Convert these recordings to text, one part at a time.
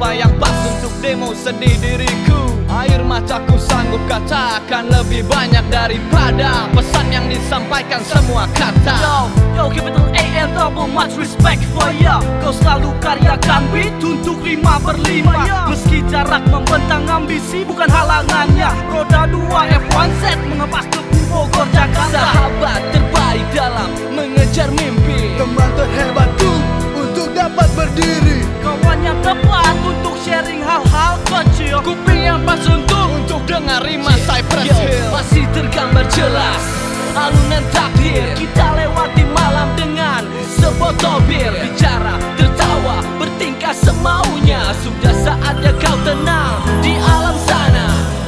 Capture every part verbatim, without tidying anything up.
apa yang pas untuk demo sedih diriku. Air mataku sanggup katakan lebih banyak daripada pesan yang disampaikan semua kata. Yo, yo, capital A and double much respect for ya. Kau selalu karyakan beat untuk lima berlima ya. Meski jarak membentang ambisi bukan halangannya. Roda dua F satu Z mengepas debu Bogor Jakarta. Sahabat terbaik dalam mengejar mimpi, teman terhebatku untuk dapat berdiri, kawan yang tepat untuk sharing hal-hal kecil, kuping yang pas untuk untuk dengar rima Cypress Hill. masih tergambar jelas alunan takdir. Kita lewati malam dengan sebotol bir, bicara, tertawa, bertingkah semaunya. Sudah saatnya kau tenang di alam sana.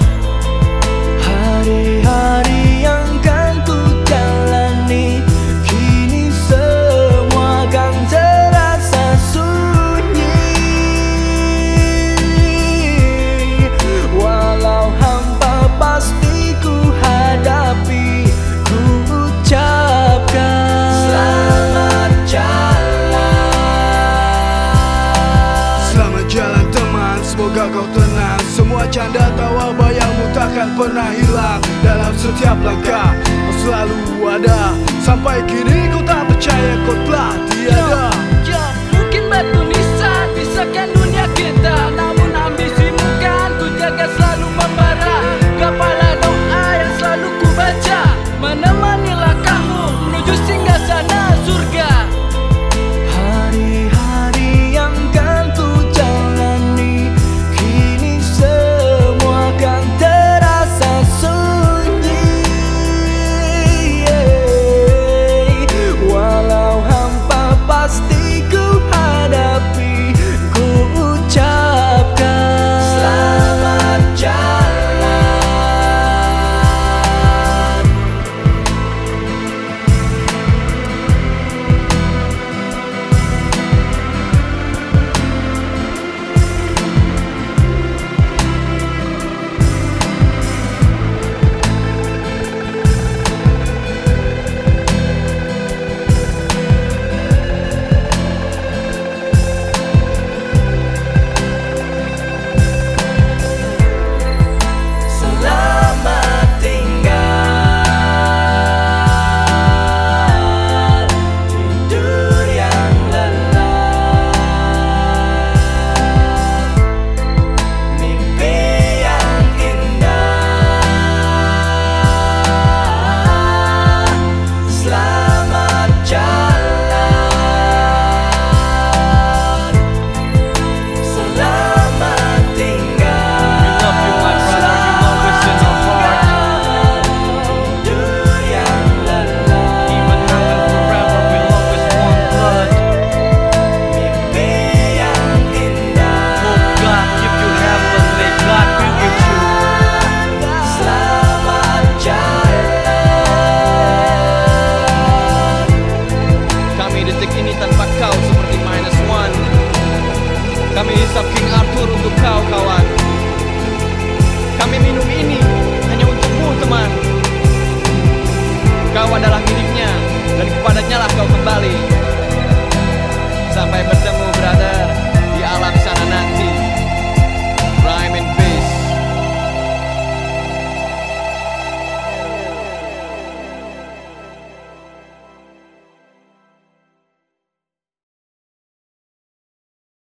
Hari-hari yang kan ku jalani kini semua kan terasa sunyi. Walau hampa pasti ku hadapi, ku ucapkan selamat jalan. Selamat jalan teman, semoga kau tenang. Semua canda tawa bayangmu takkan pernah hilang. Dalam setiap langkah kau selalu ada. Sampai kini ku tak percaya kau telah tiada. Ya, mungkin batu nisan pisahkan dunia kita, namun ambisimu kan ku jaga selalu membara. Gapalah doa yang selalu ku baca, menemani langkahmu menuju singgah sana surga. Hari-hari yang kan ku jalani kini semua kan terasa sunyi. Walau hampa pasti ku hadapi, ku ucapkan selamat jalan. Selamat tinggal, tidur yang lelap, mimpi yang indah. Selamat jalan, selamat tinggal. We love you my brother, you always in our heart. Tidur yang lelap, Even now and forever we'll always want blood. mimpi yang indah. Oh God, give you heaven, may God be with you. Selamat jalan. Kami detik ini tanpa kau seperti minus one. Kami hisap King Arthur untuk kau kawan. Kami minum